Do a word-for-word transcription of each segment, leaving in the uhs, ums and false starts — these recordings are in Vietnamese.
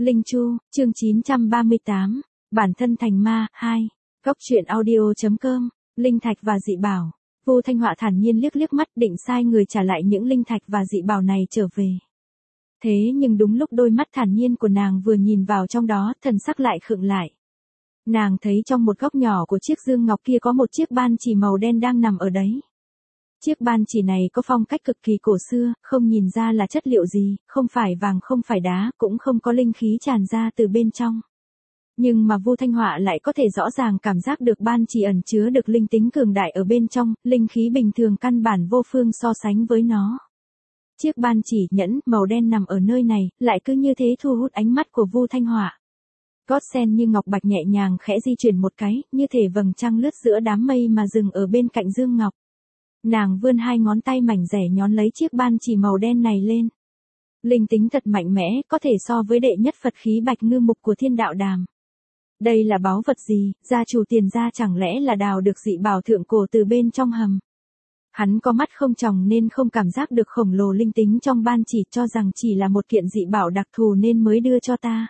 Linh Chu, chương chín trăm ba mươi tám, bản thân thành ma, hai. Góc truyện audio.com, linh thạch và dị bảo. Vu Thanh Họa thản nhiên liếc liếc mắt định sai người trả lại những linh thạch và dị bảo này trở về. Thế nhưng đúng lúc đôi mắt thản nhiên của nàng vừa nhìn vào trong đó, thần sắc lại khựng lại. Nàng thấy trong một góc nhỏ của chiếc dương ngọc kia có một chiếc ban chỉ màu đen đang nằm ở đấy. Chiếc ban chỉ này có phong cách cực kỳ cổ xưa, không nhìn ra là chất liệu gì, không phải vàng không phải đá, cũng không có linh khí tràn ra từ bên trong. Nhưng mà Vu Thanh Họa lại có thể rõ ràng cảm giác được ban chỉ ẩn chứa được linh tính cường đại ở bên trong, linh khí bình thường căn bản vô phương so sánh với nó. Chiếc ban chỉ nhẫn màu đen nằm ở nơi này, lại cứ như thế thu hút ánh mắt của Vu Thanh Họa. Gót sen như ngọc bạch nhẹ nhàng khẽ di chuyển một cái, như thể vầng trăng lướt giữa đám mây mà dừng ở bên cạnh dương ngọc. Nàng vươn hai ngón tay mảnh rẻ nhón lấy chiếc ban chỉ màu đen này lên. Linh tính thật mạnh mẽ, có thể so với đệ nhất Phật khí bạch ngư mục của Thiên Đạo Đàm. Đây là báu vật gì, gia chủ Tiền gia chẳng lẽ là đào được dị bảo thượng cổ từ bên trong hầm. Hắn có mắt không tròng nên không cảm giác được khổng lồ linh tính trong ban chỉ, cho rằng chỉ là một kiện dị bảo đặc thù nên mới đưa cho ta.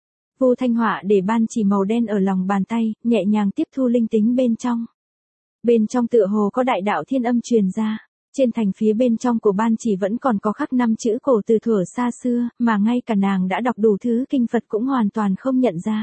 Vu Thanh Họa để ban chỉ màu đen ở lòng bàn tay, nhẹ nhàng tiếp thu linh tính bên trong. Bên trong tựa hồ có đại đạo thiên âm truyền ra, trên thành phía bên trong của ban chỉ vẫn còn có khắc năm chữ cổ từ thuở xa xưa, mà ngay cả nàng đã đọc đủ thứ kinh Phật cũng hoàn toàn không nhận ra.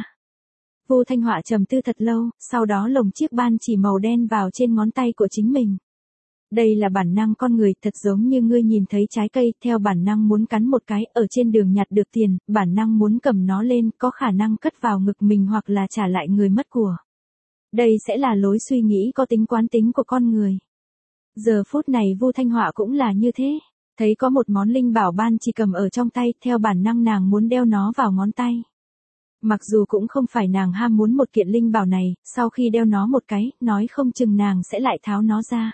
Vu Thanh Họa trầm tư thật lâu, sau đó lồng chiếc ban chỉ màu đen vào trên ngón tay của chính mình. Đây là bản năng con người, thật giống như ngươi nhìn thấy trái cây, theo bản năng muốn cắn một cái, ở trên đường nhặt được tiền, bản năng muốn cầm nó lên, có khả năng cất vào ngực mình hoặc là trả lại người mất của. Đây sẽ là lối suy nghĩ có tính quán tính của con người. Giờ phút này Vu Thanh Họa cũng là như thế, thấy có một món linh bảo ban chỉ cầm ở trong tay, theo bản năng nàng muốn đeo nó vào ngón tay. Mặc dù cũng không phải nàng ham muốn một kiện linh bảo này, sau khi đeo nó một cái, nói không chừng nàng sẽ lại tháo nó ra.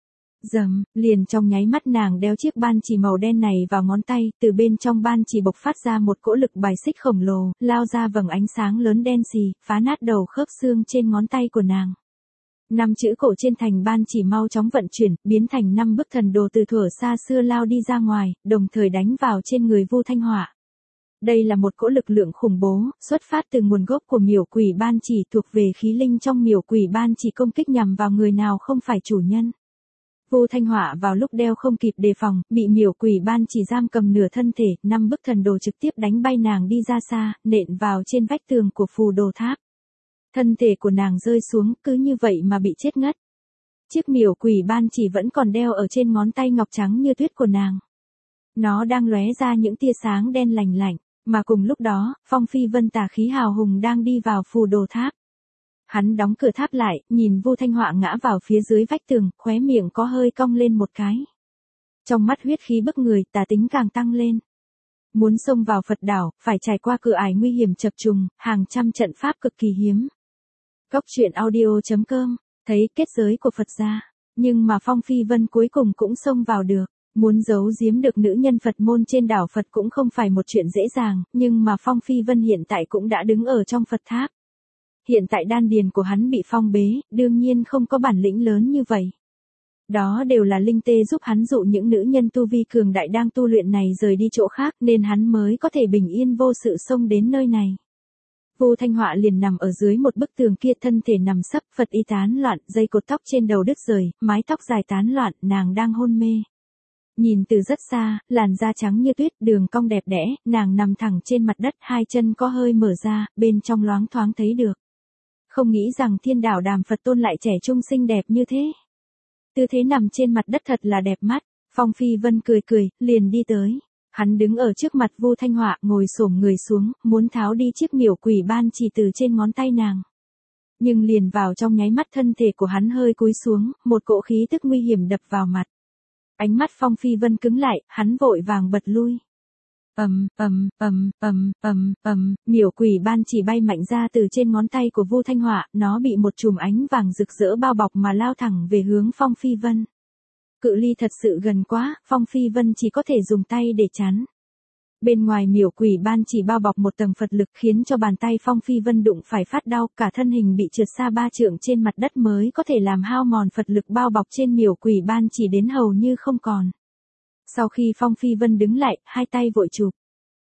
Dầm, liền trong nháy mắt nàng đeo chiếc ban chỉ màu đen này vào ngón tay, từ bên trong ban chỉ bộc phát ra một cỗ lực bài xích khổng lồ, lao ra vầng ánh sáng lớn đen xì, phá nát đầu khớp xương trên ngón tay của nàng. Năm chữ cổ trên thành ban chỉ mau chóng vận chuyển, biến thành năm bức thần đồ từ thuở xa xưa lao đi ra ngoài, đồng thời đánh vào trên người Vu Thanh Họa. Đây là một cỗ lực lượng khủng bố, xuất phát từ nguồn gốc của miểu quỷ ban chỉ, thuộc về khí linh trong miểu quỷ ban chỉ, công kích nhằm vào người nào không phải chủ nhân. Vu Thanh Họa vào lúc đeo không kịp đề phòng, bị miểu quỷ ban chỉ giam cầm nửa thân thể, năm bức thần đồ trực tiếp đánh bay nàng đi ra xa, nện vào trên vách tường của phù đồ tháp. Thân thể của nàng rơi xuống, cứ như vậy mà bị chết ngất. Chiếc miểu quỷ ban chỉ vẫn còn đeo ở trên ngón tay ngọc trắng như tuyết của nàng. Nó đang lóe ra những tia sáng đen lành lạnh, mà cùng lúc đó, Phong Phi Vân tà khí hào hùng đang đi vào phù đồ tháp. Hắn đóng cửa tháp lại, nhìn Vu Thanh Họa ngã vào phía dưới vách tường, khóe miệng có hơi cong lên một cái. Trong mắt huyết khí bức người, tà tính càng tăng lên. Muốn xông vào Phật đảo, phải trải qua cửa ải nguy hiểm chập trùng, hàng trăm trận pháp cực kỳ hiếm. Góc truyện audio.com, thấy kết giới của Phật gia, nhưng mà Phong Phi Vân cuối cùng cũng xông vào được. Muốn giấu giếm được nữ nhân Phật môn trên đảo Phật cũng không phải một chuyện dễ dàng, nhưng mà Phong Phi Vân hiện tại cũng đã đứng ở trong Phật tháp. Hiện tại đan điền của hắn bị phong bế, đương nhiên không có bản lĩnh lớn như vậy. Đó đều là linh tê giúp hắn dụ những nữ nhân tu vi cường đại đang tu luyện này rời đi chỗ khác, nên hắn mới có thể bình yên vô sự xông đến nơi này. Vu Thanh Họa liền nằm ở dưới một bức tường kia, thân thể nằm sấp, Phật y tán loạn, dây cột tóc trên đầu đứt rời, mái tóc dài tán loạn, nàng đang hôn mê. Nhìn từ rất xa, làn da trắng như tuyết, đường cong đẹp đẽ, nàng nằm thẳng trên mặt đất, hai chân có hơi mở ra, bên trong loáng thoáng thấy được. Không nghĩ rằng Thiên Đạo Đàm Phật Tôn lại trẻ trung xinh đẹp như thế. Tư thế nằm trên mặt đất thật là đẹp mắt. Phong Phi Vân cười cười, liền đi tới. Hắn đứng ở trước mặt Vu Thanh Họa, ngồi xổm người xuống, muốn tháo đi chiếc miểu quỷ ban chỉ từ trên ngón tay nàng. Nhưng liền vào trong nháy mắt thân thể của hắn hơi cúi xuống, một cỗ khí tức nguy hiểm đập vào mặt. Ánh mắt Phong Phi Vân cứng lại, hắn vội vàng bật lui. Ầm, ầm, ầm, ầm, ầm, ầm, miểu quỷ ban chỉ bay mạnh ra từ trên ngón tay của Vu Thanh Họa, nó bị một chùm ánh vàng rực rỡ bao bọc mà lao thẳng về hướng Phong Phi Vân. Cự ly thật sự gần quá, Phong Phi Vân chỉ có thể dùng tay để chắn. Bên ngoài miểu quỷ ban chỉ bao bọc một tầng Phật lực, khiến cho bàn tay Phong Phi Vân đụng phải phát đau, cả thân hình bị trượt xa ba trượng trên mặt đất mới có thể làm hao mòn Phật lực bao bọc trên miểu quỷ ban chỉ đến hầu như không còn. Sau khi Phong Phi Vân đứng lại, hai tay vội chụp.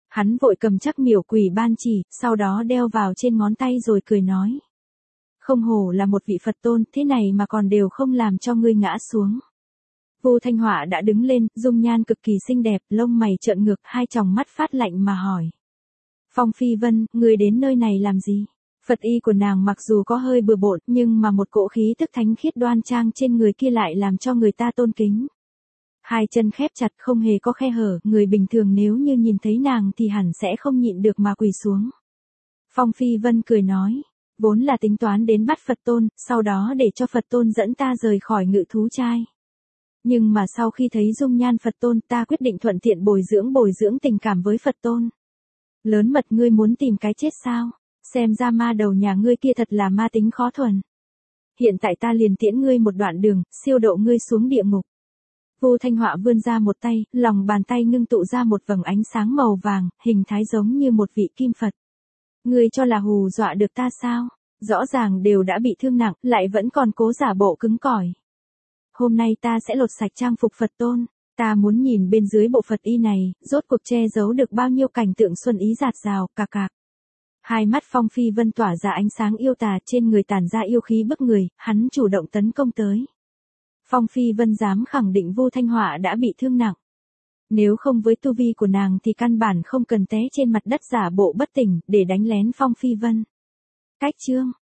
Hắn vội cầm chắc miểu quỷ ban chỉ, sau đó đeo vào trên ngón tay rồi cười nói. Không hổ là một vị Phật tôn, thế này mà còn đều không làm cho ngươi ngã xuống. Vu Thanh Họa đã đứng lên, dung nhan cực kỳ xinh đẹp, lông mày trợn ngược, hai tròng mắt phát lạnh mà hỏi. Phong Phi Vân, ngươi đến nơi này làm gì? Phật y của nàng mặc dù có hơi bừa bộn, nhưng mà một cỗ khí tức thánh khiết đoan trang trên người kia lại làm cho người ta tôn kính. Hai chân khép chặt không hề có khe hở, người bình thường nếu như nhìn thấy nàng thì hẳn sẽ không nhịn được mà quỳ xuống. Phong Phi Vân cười nói, vốn là tính toán đến bắt Phật tôn, sau đó để cho Phật tôn dẫn ta rời khỏi ngự thú trai. Nhưng mà sau khi thấy dung nhan Phật tôn, ta quyết định thuận tiện bồi dưỡng bồi dưỡng tình cảm với Phật tôn. Lớn mật, ngươi muốn tìm cái chết sao? Xem ra ma đầu nhà ngươi kia thật là ma tính khó thuần. Hiện tại ta liền tiễn ngươi một đoạn đường, siêu độ ngươi xuống địa ngục. Vu Thanh Họa vươn ra một tay, lòng bàn tay ngưng tụ ra một vầng ánh sáng màu vàng, hình thái giống như một vị kim Phật. Ngươi cho là hù dọa được ta sao? Rõ ràng đều đã bị thương nặng, lại vẫn còn cố giả bộ cứng cỏi. Hôm nay ta sẽ lột sạch trang phục Phật tôn, ta muốn nhìn bên dưới bộ Phật y này, rốt cuộc che giấu được bao nhiêu cảnh tượng xuân ý dạt dào, cạc cạc. Hai mắt Phong Phi Vân tỏa ra ánh sáng yêu tà, trên người tản ra yêu khí bức người, hắn chủ động tấn công tới. Phong Phi Vân dám khẳng định Vu Thanh Họa đã bị thương nặng. Nếu không với tu vi của nàng thì căn bản không cần té trên mặt đất giả bộ bất tỉnh để đánh lén Phong Phi Vân. Cách chương